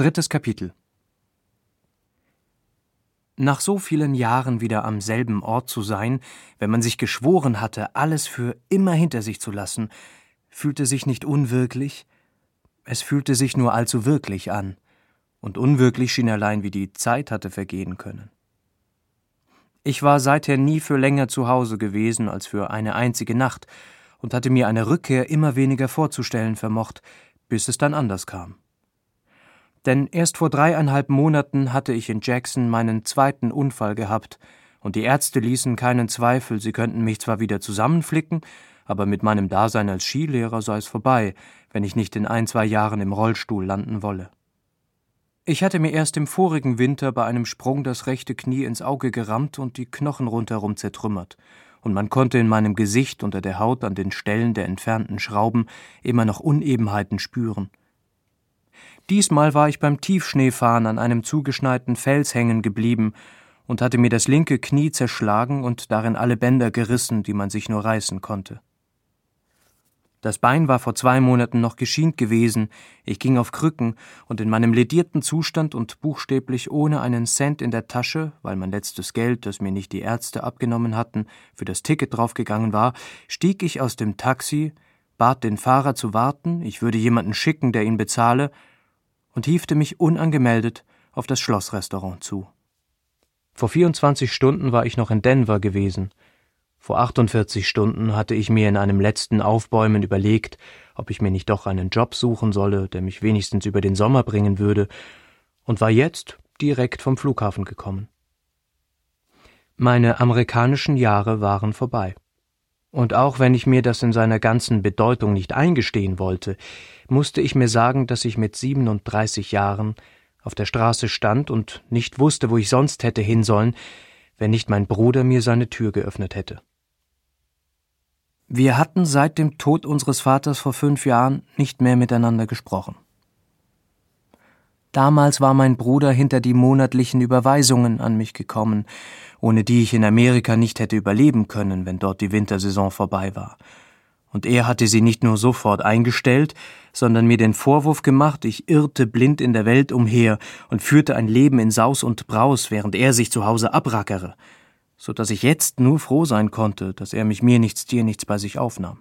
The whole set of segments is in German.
3. Kapitel. Nach so vielen Jahren wieder am selben Ort zu sein, wenn man sich geschworen hatte, alles für immer hinter sich zu lassen, fühlte sich nicht unwirklich, es fühlte sich nur allzu wirklich an, und unwirklich schien allein, wie die Zeit hatte vergehen können. Ich war seither nie für länger zu Hause gewesen als für eine einzige Nacht und hatte mir eine Rückkehr immer weniger vorzustellen vermocht, bis es dann anders kam. Denn erst vor 3,5 Monaten hatte ich in Jackson meinen zweiten Unfall gehabt, und die Ärzte ließen keinen Zweifel, sie könnten mich zwar wieder zusammenflicken, aber mit meinem Dasein als Skilehrer sei es vorbei, wenn ich nicht in 1-2 Jahren im Rollstuhl landen wolle. Ich hatte mir erst im vorigen Winter bei einem Sprung das rechte Knie ins Auge gerammt und die Knochen rundherum zertrümmert, und man konnte in meinem Gesicht unter der Haut an den Stellen der entfernten Schrauben immer noch Unebenheiten spüren. Diesmal war ich beim Tiefschneefahren an einem zugeschneiten Fels hängen geblieben und hatte mir das linke Knie zerschlagen und darin alle Bänder gerissen, die man sich nur reißen konnte. Das Bein war vor 2 Monaten noch geschient gewesen, ich ging auf Krücken, und in meinem ledierten Zustand und buchstäblich ohne einen Cent in der Tasche, weil mein letztes Geld, das mir nicht die Ärzte abgenommen hatten, für das Ticket draufgegangen war, stieg ich aus dem Taxi, bat den Fahrer zu warten, ich würde jemanden schicken, der ihn bezahle, und hiefte mich unangemeldet auf das Schlossrestaurant zu. Vor 24 Stunden war ich noch in Denver gewesen. Vor 48 Stunden hatte ich mir in einem letzten Aufbäumen überlegt, ob ich mir nicht doch einen Job suchen solle, der mich wenigstens über den Sommer bringen würde, und war jetzt direkt vom Flughafen gekommen. Meine amerikanischen Jahre waren vorbei. Und auch wenn ich mir das in seiner ganzen Bedeutung nicht eingestehen wollte, musste ich mir sagen, dass ich mit 37 Jahren auf der Straße stand und nicht wusste, wo ich sonst hätte hin sollen, wenn nicht mein Bruder mir seine Tür geöffnet hätte. Wir hatten seit dem Tod unseres Vaters vor 5 Jahren nicht mehr miteinander gesprochen. Damals war mein Bruder hinter die monatlichen Überweisungen an mich gekommen, ohne die ich in Amerika nicht hätte überleben können, wenn dort die Wintersaison vorbei war. Und er hatte sie nicht nur sofort eingestellt, sondern mir den Vorwurf gemacht, ich irrte blind in der Welt umher und führte ein Leben in Saus und Braus, während er sich zu Hause abrackere, so dass ich jetzt nur froh sein konnte, dass er mich mir nichts, dir nichts bei sich aufnahm.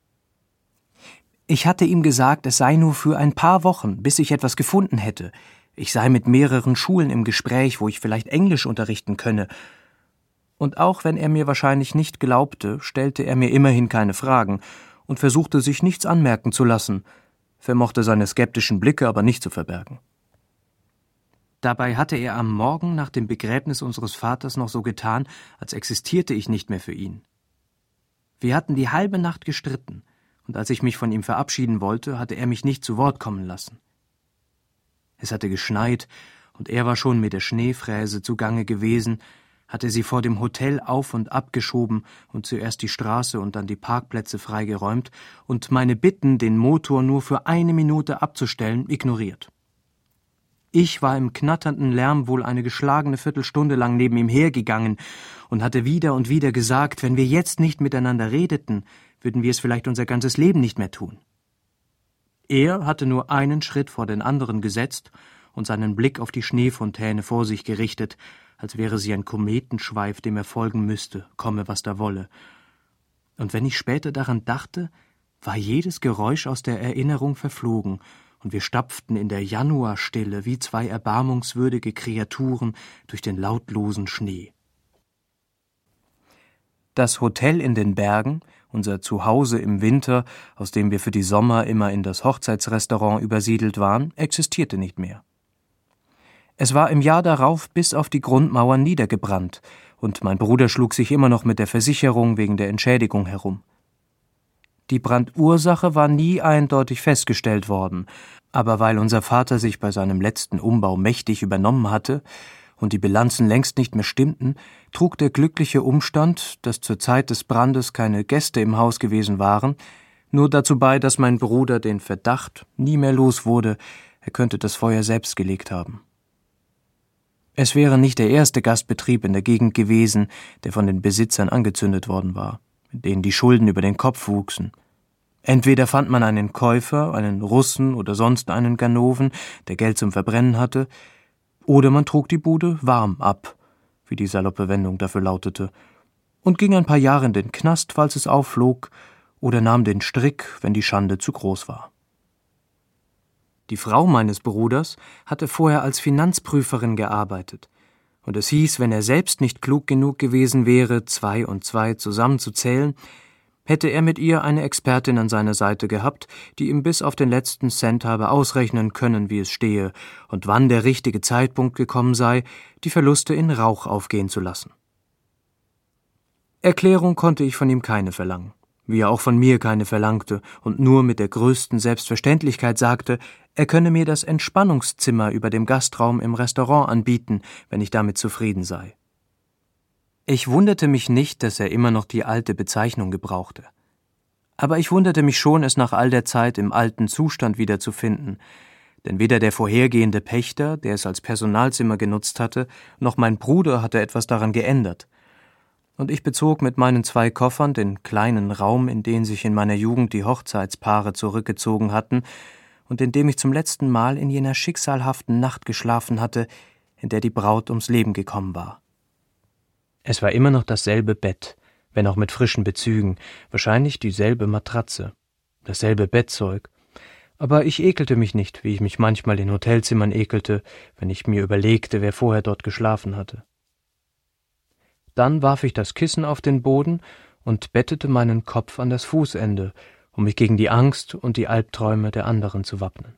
Ich hatte ihm gesagt, es sei nur für ein paar Wochen, bis ich etwas gefunden hätte. Ich sei mit mehreren Schulen im Gespräch, wo ich vielleicht Englisch unterrichten könne. Und auch wenn er mir wahrscheinlich nicht glaubte, stellte er mir immerhin keine Fragen und versuchte sich nichts anmerken zu lassen, vermochte seine skeptischen Blicke aber nicht zu verbergen. Dabei hatte er am Morgen nach dem Begräbnis unseres Vaters noch so getan, als existierte ich nicht mehr für ihn. Wir hatten die halbe Nacht gestritten, und als ich mich von ihm verabschieden wollte, hatte er mich nicht zu Wort kommen lassen. Es hatte geschneit, und er war schon mit der Schneefräse zugange gewesen, hatte sie vor dem Hotel auf und abgeschoben und zuerst die Straße und dann die Parkplätze freigeräumt und meine Bitten, den Motor nur für 1 Minute abzustellen, ignoriert. Ich war im knatternden Lärm wohl eine geschlagene Viertelstunde lang neben ihm hergegangen und hatte wieder und wieder gesagt, wenn wir jetzt nicht miteinander redeten, würden wir es vielleicht unser ganzes Leben nicht mehr tun. Er hatte nur einen Schritt vor den anderen gesetzt und seinen Blick auf die Schneefontäne vor sich gerichtet, als wäre sie ein Kometenschweif, dem er folgen müsste, komme, was da wolle. Und wenn ich später daran dachte, war jedes Geräusch aus der Erinnerung verflogen, und wir stapften in der Januarstille wie 2 erbarmungswürdige Kreaturen durch den lautlosen Schnee. Das Hotel in den Bergen, unser Zuhause im Winter, aus dem wir für die Sommer immer in das Hochzeitsrestaurant übersiedelt waren, existierte nicht mehr. Es war im Jahr darauf bis auf die Grundmauern niedergebrannt, und mein Bruder schlug sich immer noch mit der Versicherung wegen der Entschädigung herum. Die Brandursache war nie eindeutig festgestellt worden, aber weil unser Vater sich bei seinem letzten Umbau mächtig übernommen hatte und die Bilanzen längst nicht mehr stimmten, trug der glückliche Umstand, dass zur Zeit des Brandes keine Gäste im Haus gewesen waren, nur dazu bei, dass mein Bruder den Verdacht nie mehr los wurde, er könnte das Feuer selbst gelegt haben. Es wäre nicht der erste Gastbetrieb in der Gegend gewesen, der von den Besitzern angezündet worden war, mit denen die Schulden über den Kopf wuchsen. Entweder fand man einen Käufer, einen Russen oder sonst einen Ganoven, der Geld zum Verbrennen hatte, oder man trug die Bude warm ab, wie die saloppe Wendung dafür lautete, und ging ein paar Jahre in den Knast, falls es aufflog, oder nahm den Strick, wenn die Schande zu groß war. Die Frau meines Bruders hatte vorher als Finanzprüferin gearbeitet, und es hieß, wenn er selbst nicht klug genug gewesen wäre, 2 und 2 zusammenzuzählen, hätte er mit ihr eine Expertin an seiner Seite gehabt, die ihm bis auf den letzten Cent habe ausrechnen können, wie es stehe und wann der richtige Zeitpunkt gekommen sei, die Verluste in Rauch aufgehen zu lassen. Erklärung konnte ich von ihm keine verlangen, wie er auch von mir keine verlangte und nur mit der größten Selbstverständlichkeit sagte, er könne mir das Entspannungszimmer über dem Gastraum im Restaurant anbieten, wenn ich damit zufrieden sei. Ich wunderte mich nicht, dass er immer noch die alte Bezeichnung gebrauchte. Aber ich wunderte mich schon, es nach all der Zeit im alten Zustand wiederzufinden, denn weder der vorhergehende Pächter, der es als Personalzimmer genutzt hatte, noch mein Bruder hatte etwas daran geändert. Und ich bezog mit meinen 2 Koffern den kleinen Raum, in den sich in meiner Jugend die Hochzeitspaare zurückgezogen hatten und in dem ich zum letzten Mal in jener schicksalhaften Nacht geschlafen hatte, in der die Braut ums Leben gekommen war. Es war immer noch dasselbe Bett, wenn auch mit frischen Bezügen, wahrscheinlich dieselbe Matratze, dasselbe Bettzeug, aber ich ekelte mich nicht, wie ich mich manchmal in Hotelzimmern ekelte, wenn ich mir überlegte, wer vorher dort geschlafen hatte. Dann warf ich das Kissen auf den Boden und bettete meinen Kopf an das Fußende, um mich gegen die Angst und die Albträume der anderen zu wappnen.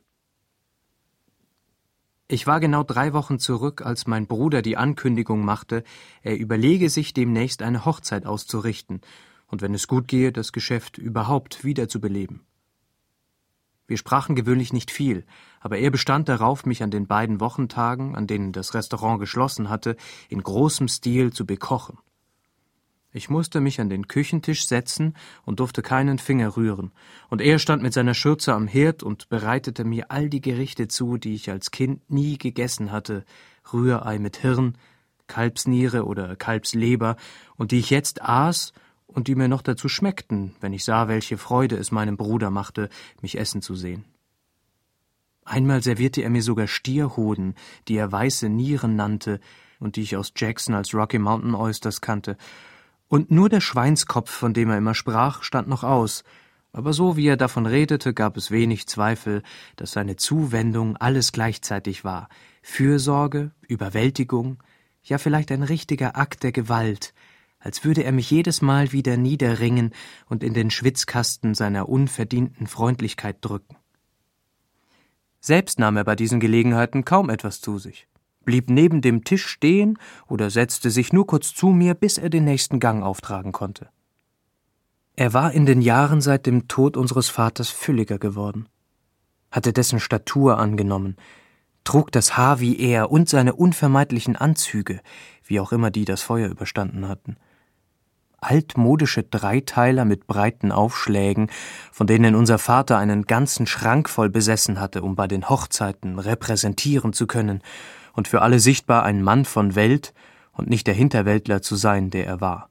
Ich war genau 3 Wochen zurück, als mein Bruder die Ankündigung machte, er überlege sich demnächst eine Hochzeit auszurichten und wenn es gut gehe, das Geschäft überhaupt wiederzubeleben. Wir sprachen gewöhnlich nicht viel, aber er bestand darauf, mich an den beiden Wochentagen, an denen das Restaurant geschlossen hatte, in großem Stil zu bekochen. Ich musste mich an den Küchentisch setzen und durfte keinen Finger rühren, und er stand mit seiner Schürze am Herd und bereitete mir all die Gerichte zu, die ich als Kind nie gegessen hatte, Rührei mit Hirn, Kalbsniere oder Kalbsleber, und die ich jetzt aß und die mir noch dazu schmeckten, wenn ich sah, welche Freude es meinem Bruder machte, mich essen zu sehen. Einmal servierte er mir sogar Stierhoden, die er weiße Nieren nannte und die ich aus Jackson als Rocky Mountain Oysters kannte, und nur der Schweinskopf, von dem er immer sprach, stand noch aus, aber so wie er davon redete, gab es wenig Zweifel, dass seine Zuwendung alles gleichzeitig war, Fürsorge, Überwältigung, ja vielleicht ein richtiger Akt der Gewalt, als würde er mich jedes Mal wieder niederringen und in den Schwitzkasten seiner unverdienten Freundlichkeit drücken. Selbst nahm er bei diesen Gelegenheiten kaum etwas zu sich, blieb neben dem Tisch stehen oder setzte sich nur kurz zu mir, bis er den nächsten Gang auftragen konnte. Er war in den Jahren seit dem Tod unseres Vaters fülliger geworden, hatte dessen Statur angenommen, trug das Haar wie er und seine unvermeidlichen Anzüge, wie auch immer die das Feuer überstanden hatten. Altmodische Dreiteiler mit breiten Aufschlägen, von denen unser Vater einen ganzen Schrank voll besessen hatte, um bei den Hochzeiten repräsentieren zu können und für alle sichtbar ein Mann von Welt und nicht der Hinterwäldler zu sein, der er war.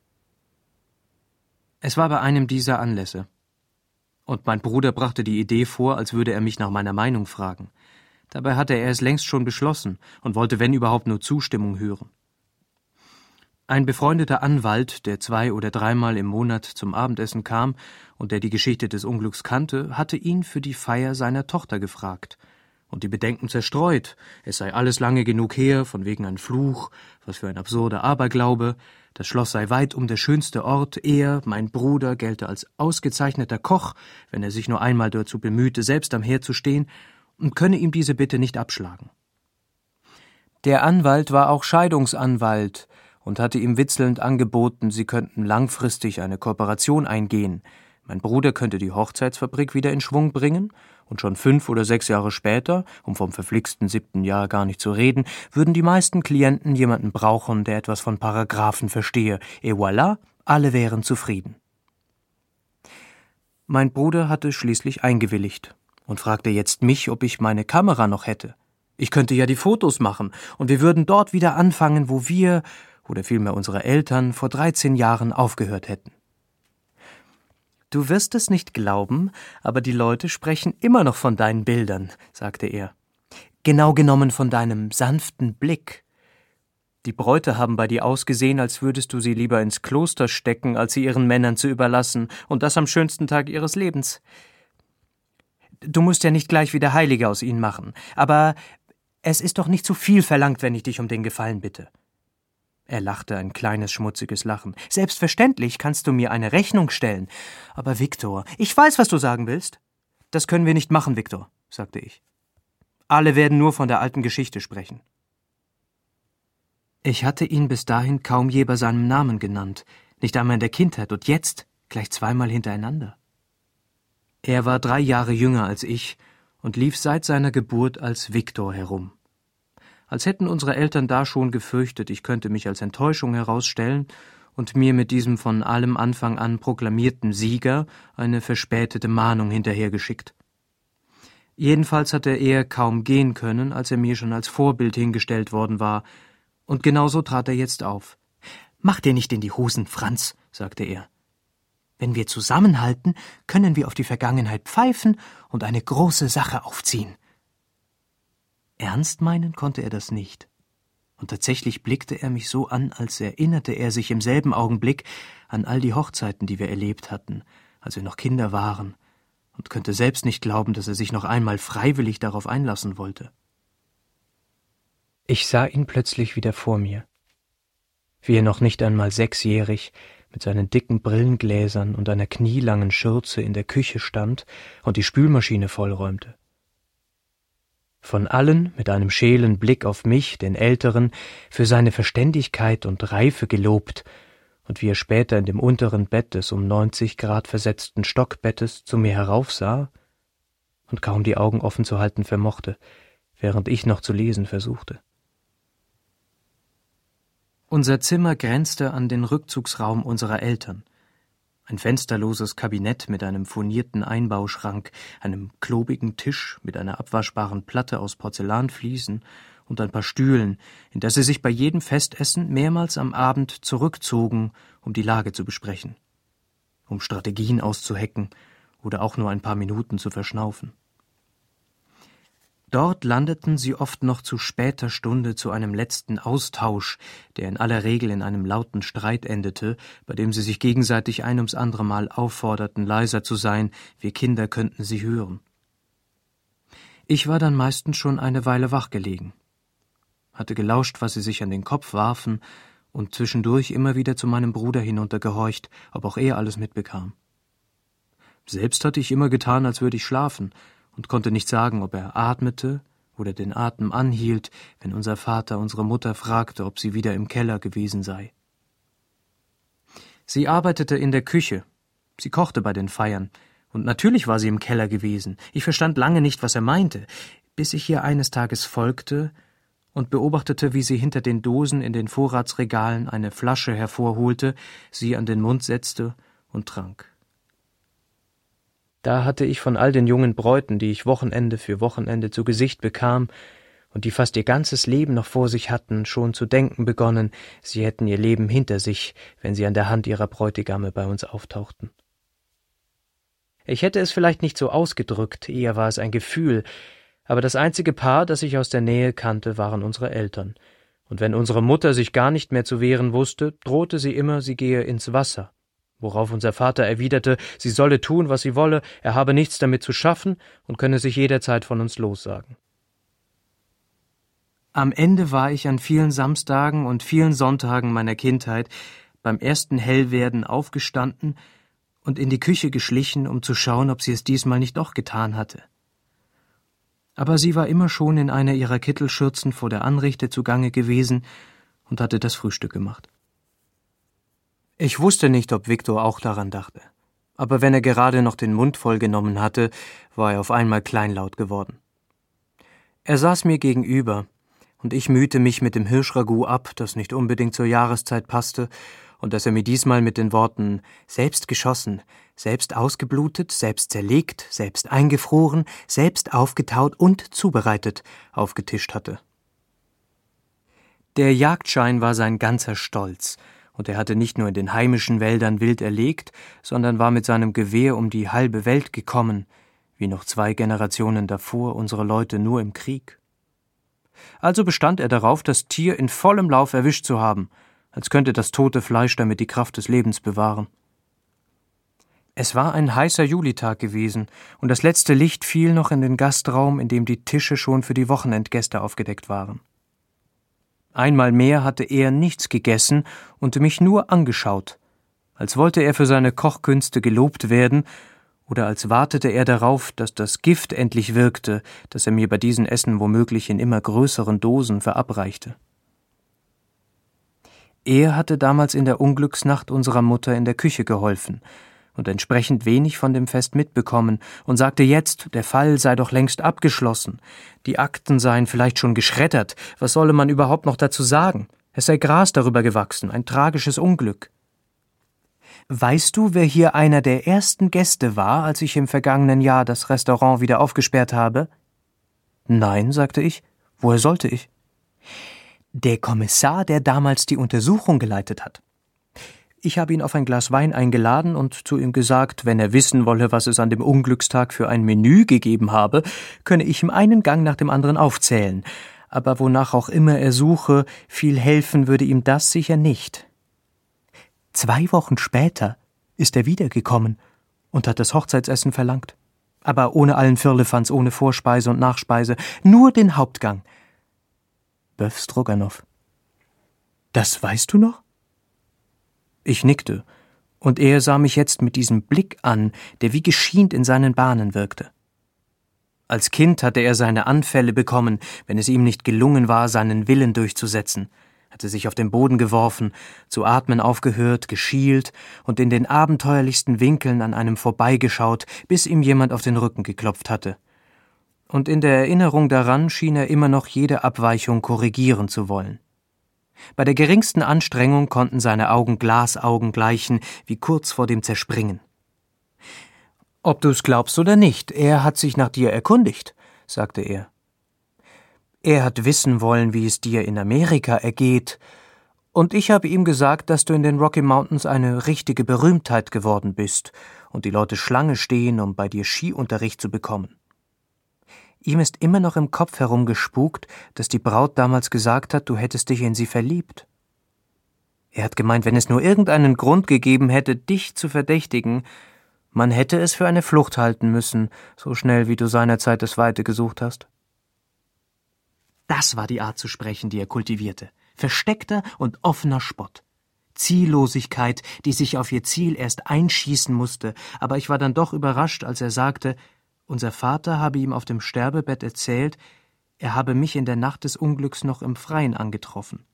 Es war bei einem dieser Anlässe, und mein Bruder brachte die Idee vor, als würde er mich nach meiner Meinung fragen. Dabei hatte er es längst schon beschlossen und wollte, wenn überhaupt, nur Zustimmung hören. Ein befreundeter Anwalt, der 2 oder 3 Mal im Monat zum Abendessen kam und der die Geschichte des Unglücks kannte, hatte ihn für die Feier seiner Tochter gefragt und die Bedenken zerstreut, es sei alles lange genug her, von wegen ein Fluch, was für ein absurder Aberglaube, das Schloss sei weitum der schönste Ort, er, mein Bruder, gelte als ausgezeichneter Koch, wenn er sich nur einmal dazu bemühte, selbst am Herd zu stehen, und könne ihm diese Bitte nicht abschlagen. Der Anwalt war auch Scheidungsanwalt und hatte ihm witzelnd angeboten, sie könnten langfristig eine Kooperation eingehen. Mein Bruder könnte die Hochzeitsfabrik wieder in Schwung bringen, und schon 5 oder 6 Jahre später, um vom verflixten 7. Jahr gar nicht zu reden, würden die meisten Klienten jemanden brauchen, der etwas von Paragraphen verstehe. Et voilà, alle wären zufrieden. Mein Bruder hatte schließlich eingewilligt und fragte jetzt mich, ob ich meine Kamera noch hätte. Ich könnte ja die Fotos machen, und wir würden dort wieder anfangen, wo wir, oder vielmehr unsere Eltern, vor 13 Jahren aufgehört hätten. »Du wirst es nicht glauben, aber die Leute sprechen immer noch von deinen Bildern«, sagte er. »Genau genommen von deinem sanften Blick. Die Bräute haben bei dir ausgesehen, als würdest du sie lieber ins Kloster stecken, als sie ihren Männern zu überlassen, und das am schönsten Tag ihres Lebens. Du musst ja nicht gleich wieder Heilige aus ihnen machen, aber es ist doch nicht zu viel verlangt, wenn ich dich um den Gefallen bitte.« Er lachte ein kleines, schmutziges Lachen. »Selbstverständlich kannst du mir eine Rechnung stellen. Aber Viktor, ich weiß, was du sagen willst.« »Das können wir nicht machen, Viktor«, sagte ich. »Alle werden nur von der alten Geschichte sprechen.« Ich hatte ihn bis dahin kaum je bei seinem Namen genannt, nicht einmal in der Kindheit, und jetzt gleich zweimal hintereinander. Er war 3 Jahre jünger als ich und lief seit seiner Geburt als Viktor herum. Als hätten unsere Eltern da schon gefürchtet, ich könnte mich als Enttäuschung herausstellen und mir mit diesem von allem Anfang an proklamierten Sieger eine verspätete Mahnung hinterhergeschickt. Jedenfalls hatte er kaum gehen können, als er mir schon als Vorbild hingestellt worden war, und genauso trat er jetzt auf. »Mach dir nicht in die Hosen, Franz«, sagte er. »Wenn wir zusammenhalten, können wir auf die Vergangenheit pfeifen und eine große Sache aufziehen.« Ernst meinen konnte er das nicht. Und tatsächlich blickte er mich so an, als erinnerte er sich im selben Augenblick an all die Hochzeiten, die wir erlebt hatten, als wir noch Kinder waren, und könnte selbst nicht glauben, dass er sich noch einmal freiwillig darauf einlassen wollte. Ich sah ihn plötzlich wieder vor mir, wie er noch nicht einmal 6-jährig mit seinen dicken Brillengläsern und einer knielangen Schürze in der Küche stand und die Spülmaschine vollräumte. Von allen mit einem scheelen Blick auf mich, den Älteren, für seine Verständigkeit und Reife gelobt, und wie er später in dem unteren Bett des um 90 Grad versetzten Stockbettes zu mir heraufsah und kaum die Augen offen zu halten vermochte, während ich noch zu lesen versuchte. Unser Zimmer grenzte an den Rückzugsraum unserer Eltern. Ein fensterloses Kabinett mit einem furnierten Einbauschrank, einem klobigen Tisch mit einer abwaschbaren Platte aus Porzellanfliesen und ein paar Stühlen, in das sie sich bei jedem Festessen mehrmals am Abend zurückzogen, um die Lage zu besprechen, um Strategien auszuhecken oder auch nur ein paar Minuten zu verschnaufen. Dort landeten sie oft noch zu später Stunde zu einem letzten Austausch, der in aller Regel in einem lauten Streit endete, bei dem sie sich gegenseitig ein ums andere Mal aufforderten, leiser zu sein, wir Kinder könnten sie hören. Ich war dann meistens schon eine Weile wach gelegen, hatte gelauscht, was sie sich an den Kopf warfen, und zwischendurch immer wieder zu meinem Bruder hinuntergehorcht, ob auch er alles mitbekam. Selbst hatte ich immer getan, als würde ich schlafen, und konnte nicht sagen, ob er atmete oder den Atem anhielt, wenn unser Vater unsere Mutter fragte, ob sie wieder im Keller gewesen sei. Sie arbeitete in der Küche, sie kochte bei den Feiern, und natürlich war sie im Keller gewesen. Ich verstand lange nicht, was er meinte, bis ich ihr eines Tages folgte und beobachtete, wie sie hinter den Dosen in den Vorratsregalen eine Flasche hervorholte, sie an den Mund setzte und trank. Da hatte ich von all den jungen Bräuten, die ich Wochenende für Wochenende zu Gesicht bekam und die fast ihr ganzes Leben noch vor sich hatten, schon zu denken begonnen, sie hätten ihr Leben hinter sich, wenn sie an der Hand ihrer Bräutigame bei uns auftauchten. Ich hätte es vielleicht nicht so ausgedrückt, eher war es ein Gefühl, aber das einzige Paar, das ich aus der Nähe kannte, waren unsere Eltern, und wenn unsere Mutter sich gar nicht mehr zu wehren wusste, drohte sie immer, sie gehe ins Wasser, worauf unser Vater erwiderte, sie solle tun, was sie wolle, er habe nichts damit zu schaffen und könne sich jederzeit von uns lossagen. Am Ende war ich an vielen Samstagen und vielen Sonntagen meiner Kindheit beim ersten Hellwerden aufgestanden und in die Küche geschlichen, um zu schauen, ob sie es diesmal nicht doch getan hatte. Aber sie war immer schon in einer ihrer Kittelschürzen vor der Anrichte zugange gewesen und hatte das Frühstück gemacht. Ich wusste nicht, ob Viktor auch daran dachte, aber wenn er gerade noch den Mund voll genommen hatte, war er auf einmal kleinlaut geworden. Er saß mir gegenüber, und ich mühte mich mit dem Hirschragout ab, das nicht unbedingt zur Jahreszeit passte, und das er mir diesmal mit den Worten »selbst geschossen, selbst ausgeblutet, selbst zerlegt, selbst eingefroren, selbst aufgetaut und zubereitet« aufgetischt hatte. Der Jagdschein war sein ganzer Stolz, und er hatte nicht nur in den heimischen Wäldern wild erlegt, sondern war mit seinem Gewehr um die halbe Welt gekommen, wie noch 2 Generationen davor unsere Leute nur im Krieg. Also bestand er darauf, das Tier in vollem Lauf erwischt zu haben, als könnte das tote Fleisch damit die Kraft des Lebens bewahren. Es war ein heißer Julitag gewesen, und das letzte Licht fiel noch in den Gastraum, in dem die Tische schon für die Wochenendgäste aufgedeckt waren. Einmal mehr hatte er nichts gegessen und mich nur angeschaut, als wollte er für seine Kochkünste gelobt werden oder als wartete er darauf, dass das Gift endlich wirkte, das er mir bei diesen Essen womöglich in immer größeren Dosen verabreichte. Er hatte damals in der Unglücksnacht unserer Mutter in der Küche geholfen und entsprechend wenig von dem Fest mitbekommen und sagte jetzt, der Fall sei doch längst abgeschlossen, die Akten seien vielleicht schon geschreddert, was solle man überhaupt noch dazu sagen? Es sei Gras darüber gewachsen, ein tragisches Unglück. »Weißt du, wer hier einer der ersten Gäste war, als ich im vergangenen Jahr das Restaurant wieder aufgesperrt habe?« »Nein«, sagte ich, »woher sollte ich?« »Der Kommissar, der damals die Untersuchung geleitet hat. Ich habe ihn auf ein Glas Wein eingeladen und zu ihm gesagt, wenn er wissen wolle, was es an dem Unglückstag für ein Menü gegeben habe, könne ich ihm einen Gang nach dem anderen aufzählen, aber wonach auch immer er suche, viel helfen würde ihm das sicher nicht. 2 Wochen später ist er wiedergekommen und hat das Hochzeitsessen verlangt, aber ohne allen Firlefanz, ohne Vorspeise und Nachspeise, nur den Hauptgang. Bœuf Stroganoff. Das weißt du noch? Ich nickte, und er sah mich jetzt mit diesem Blick an, der wie geschient in seinen Bahnen wirkte. Als Kind hatte er seine Anfälle bekommen, wenn es ihm nicht gelungen war, seinen Willen durchzusetzen, hatte sich auf den Boden geworfen, zu atmen aufgehört, geschielt und in den abenteuerlichsten Winkeln an einem vorbeigeschaut, bis ihm jemand auf den Rücken geklopft hatte. Und in der Erinnerung daran schien er immer noch jede Abweichung korrigieren zu wollen. Bei der geringsten Anstrengung konnten seine Augen Glasaugen gleichen, wie kurz vor dem Zerspringen. »Ob du's glaubst oder nicht, er hat sich nach dir erkundigt«, sagte er. »Er hat wissen wollen, wie es dir in Amerika ergeht, und ich habe ihm gesagt, dass du in den Rocky Mountains eine richtige Berühmtheit geworden bist und die Leute Schlange stehen, um bei dir Skiunterricht zu bekommen.« Ihm ist immer noch im Kopf herumgespukt, dass die Braut damals gesagt hat, du hättest dich in sie verliebt. Er hat gemeint, wenn es nur irgendeinen Grund gegeben hätte, dich zu verdächtigen, man hätte es für eine Flucht halten müssen, so schnell wie du seinerzeit das Weite gesucht hast. Das war die Art zu sprechen, die er kultivierte. Versteckter und offener Spott. Ziellosigkeit, die sich auf ihr Ziel erst einschießen musste, aber ich war dann doch überrascht, als er sagte, unser Vater habe ihm auf dem Sterbebett erzählt, er habe mich in der Nacht des Unglücks noch im Freien angetroffen.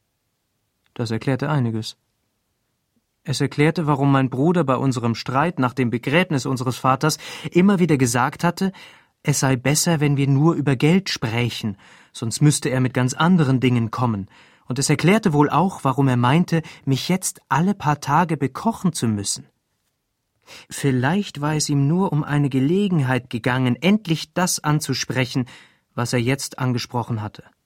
Das erklärte einiges. Es erklärte, warum mein Bruder bei unserem Streit nach dem Begräbnis unseres Vaters immer wieder gesagt hatte, es sei besser, wenn wir nur über Geld sprächen, sonst müsste er mit ganz anderen Dingen kommen. Und es erklärte wohl auch, warum er meinte, mich jetzt alle paar Tage bekochen zu müssen. Vielleicht war es ihm nur um eine Gelegenheit gegangen, endlich das anzusprechen, was er jetzt angesprochen hatte.